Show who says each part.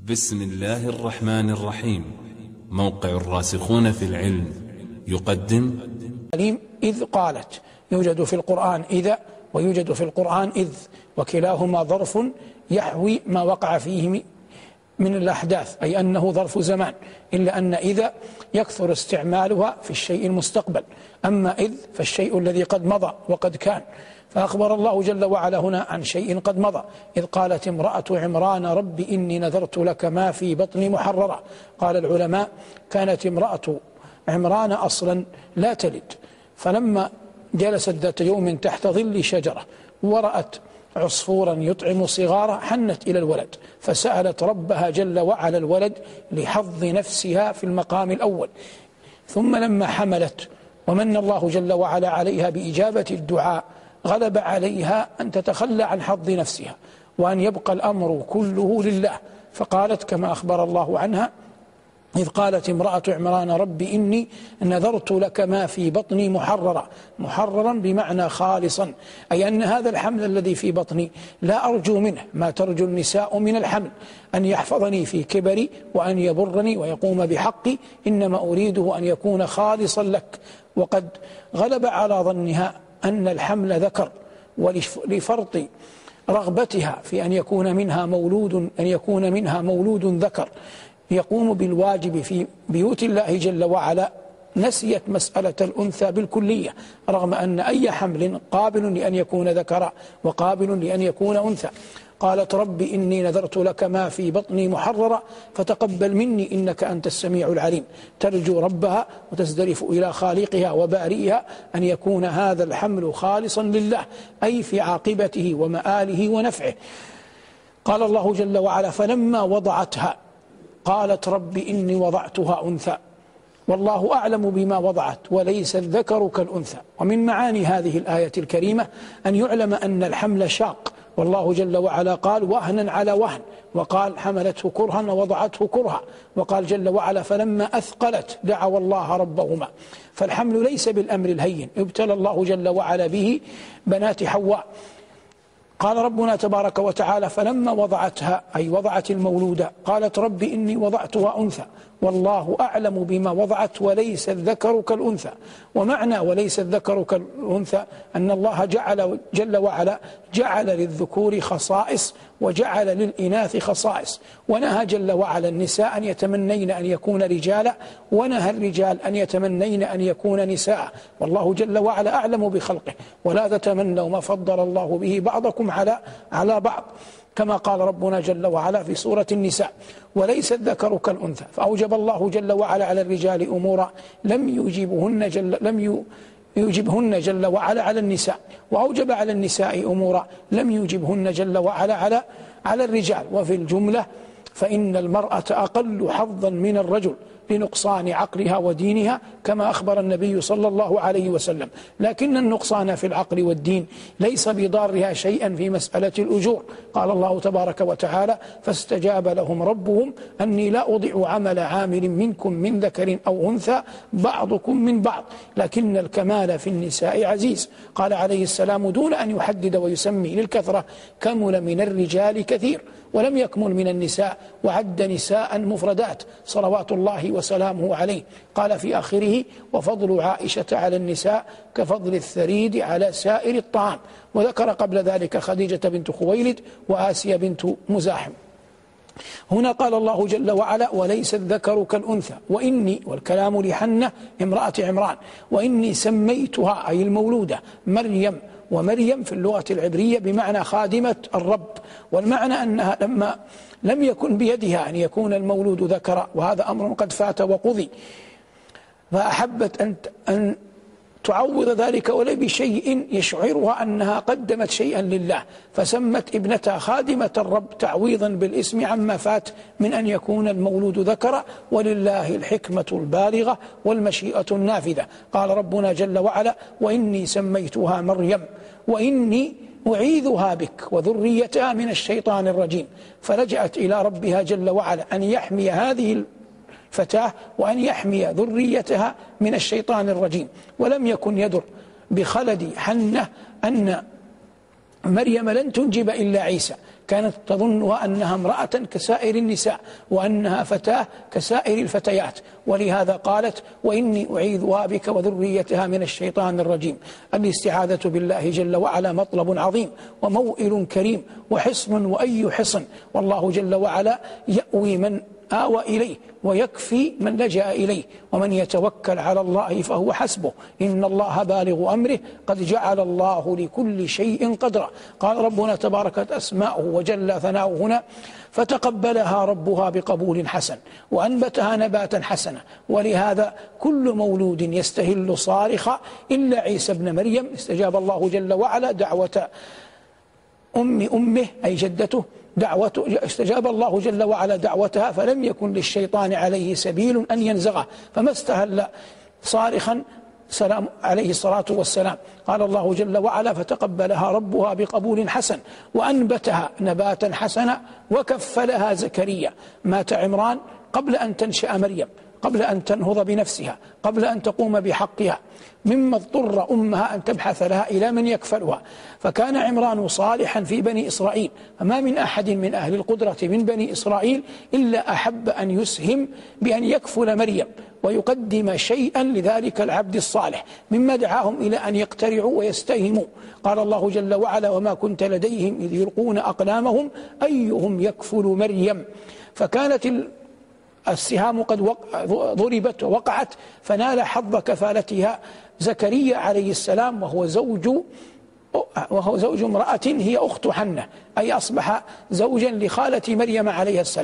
Speaker 1: بسم الله الرحمن الرحيم. موقع الراسخون في العلم يقدم
Speaker 2: إذ قالت. يوجد في القرآن إذا ويوجد في القرآن إذ، وكلاهما ظرف يحوي ما وقع فيه من الأحداث، أي أنه ظرف زمان، إلا أن إذا يكثر استعمالها في الشيء المستقبل، أما إذ فالشيء الذي قد مضى وقد كان. فأخبر الله جل وعلا هنا عن شيء قد مضى. إذ قالت امرأة عمران رب إني نذرت لك ما في بطني محررة. قال العلماء كانت امرأة عمران أصلا لا تلد، فلما جلست ذات يوم تحت ظل شجرة ورأت عصفورا يطعم صغارا حنت إلى الولد، فسألت ربها جل وعلا الولد لحظ نفسها في المقام الأول. ثم لما حملت ومن الله جل وعلا عليها بإجابة الدعاء، غلب عليها أن تتخلى عن حظ نفسها وأن يبقى الأمر كله لله، فقالت كما أخبر الله عنها: إذ قالت امرأة عمران رب إني نذرت لك ما في بطني محررا بمعنى خالصا، أي أن هذا الحمل الذي في بطني لا أرجو منه ما ترجو النساء من الحمل، أن يحفظني في كبري وأن يبرني ويقوم بحقي، إنما أريده أن يكون خالصا لك. وقد غلب على ظنها أن الحمل ذكر، ولفرط رغبتها في أن يكون منها مولود ذكر يقوم بالواجب في بيوت الله جل وعلا، نسيت مسألة الأنثى بالكلية، رغم أن أي حمل قابل لأن يكون ذكرا وقابل لأن يكون أنثى. قالت رب إني نذرت لك ما في بطني محررا فتقبل مني إنك أنت السميع العليم. ترجو ربها وتزدرف إلى خالقها وبارئها أن يكون هذا الحمل خالصا لله، أي في عاقبته ومآله ونفعه. قال الله جل وعلا: فلما وضعتها قالت رب إني وضعتها أنثى والله أعلم بما وضعت وليس الذكر كالأنثى. ومن معاني هذه الآية الكريمة أن يعلم أن الحمل شاق، والله جل وعلا قال وهنا على وهن، وقال حملته كرها ووضعته كرها، وقال جل وعلا فلما أثقلت دعوا الله ربهما. فالحمل ليس بالأمر الهين، ابتلى الله جل وعلا به بنات حواء. قال ربنا تبارك وتعالى: فلما وضعتها أي وضعت المولودة قالت رب إني وضعتها أنثى والله أعلم بما وضعت وليس الذكر كالأنثى. ومعنى وليس الذكر كالأنثى أن الله جل وعلا جعل للذكور خصائص وجعل للإناث خصائص، ونهى جل وعلا النساء أن يتمنين أن يكون رجالا، ونهى الرجال أن يتمنين أن يكون نساء، والله جل وعلا أعلم بخلقه. ولا تتمنوا ما فضل الله به بعضكم على بعض، كما قال ربنا جل وعلا في سورة النساء: وليس الذكر كالأنثى. فأوجب الله جل وعلا على الرجال أمورا لم يوجبهن جل وعلا على النساء، وأوجب على النساء أمورا لم يوجبهن جل وعلا على الرجال. وفي الجملة فإن المرأة أقل حظا من الرجل لنقصان عقلها ودينها، كما أخبر النبي صلى الله عليه وسلم. لكن النقصان في العقل والدين ليس بضارها شيئا في مسألة الأجور. قال الله تبارك وتعالى: فاستجاب لهم ربهم أني لا أضيع عمل عامل منكم من ذكر أو أنثى بعضكم من بعض لكن الكمال في النساء عزيز. قال عليه السلام دون أن يحدد ويسمي للكثرة: كمل من الرجال كثير ولم يكمل من النساء، وعد نساء مفردات صلوات الله وسلامه عليه. قال في آخره: وفضل عائشة على النساء كفضل الثريد على سائر الطعام. وذكر قبل ذلك خديجة بنت خويلد وآسيا بنت مزاحم. هنا قال الله جل وعلا: وليس الذكر كالأنثى وإني، والكلام لحنة امرأة عمران، وإني سميتها أي المولودة مريم. ومريم في اللغة العبرية بمعنى خادمة الرب، والمعنى أنها لما لم يكن بيدها أن يكون المولود ذكرا، وهذا أمر قد فات وقضي، فأحبت أن تعوض ذلك ولو بشيء يشعرها أنها قدمت شيئا لله، فسمت ابنتها خادمة الرب تعويضا بالاسم عما فات من أن يكون المولود ذكرا، ولله الحكمة البالغة والمشيئة النافذة. قال ربنا جل وعلا: وإني سميتها مريم وإني أعيذها بك وذريتها من الشيطان الرجيم. فلجأت إلى ربها جل وعلا أن يحمي هذه فتاة وأن يحمي ذريتها من الشيطان الرجيم. ولم يكن يدر بخلد حنة أن مريم لن تنجب إلا عيسى، كانت تظنها أنها امرأة كسائر النساء وأنها فتاة كسائر الفتيات، ولهذا قالت وإني أعيذها بك وذريتها من الشيطان الرجيم. الاستعاذة بالله جل وعلا مطلب عظيم وموئل كريم وحصن وأي حصن، والله جل وعلا يأوي من آوى إليه ويكفي من لجأ إليه، ومن يتوكل على الله فهو حسبه، إن الله بالغ أمره قد جعل الله لكل شيء قدرا. قال ربنا تباركت أسماؤه وجل ثناؤه هنا فتقبلها ربها بقبول حسن وأنبتها نباتا حسنا. ولهذا كل مولود يستهل صارخا إلا عيسى ابن مريم استجاب الله جل وعلا دعوة أمه أي جدته، استجاب الله جل وعلا دعوتها، فلم يكن للشيطان عليه سبيل أن ينزغه، فما استهل صارخا سلام عليه الصلاة والسلام. قال الله جل وعلا فتقبلها ربها بقبول حسن وأنبتها نباتا حسنا وكفلها زكريا. مات عمران قبل أن تنشأ مريم، قبل أن تنهض بنفسها، قبل أن تقوم بحقها، مما اضطر أمها أن تبحث لها إلى من يكفلها. فكان عمران صالحا في بني إسرائيل، فما من أحد من أهل القدرة من بني إسرائيل إلا أحب أن يسهم بأن يكفل مريم ويقدم شيئا لذلك العبد الصالح، مما دعاهم إلى أن يقترعوا ويستهموا. قال الله جل وعلا وما كنت لديهم إذ يلقون أقلامهم أيهم يكفل مريم. فكانت السهام قد ضربت ووقعت، فنال حظ كفالتها زكريا عليه السلام، وهو زوج امرأة هي أخت حنة، أي أصبح زوجا لخالة مريم عليه السلام.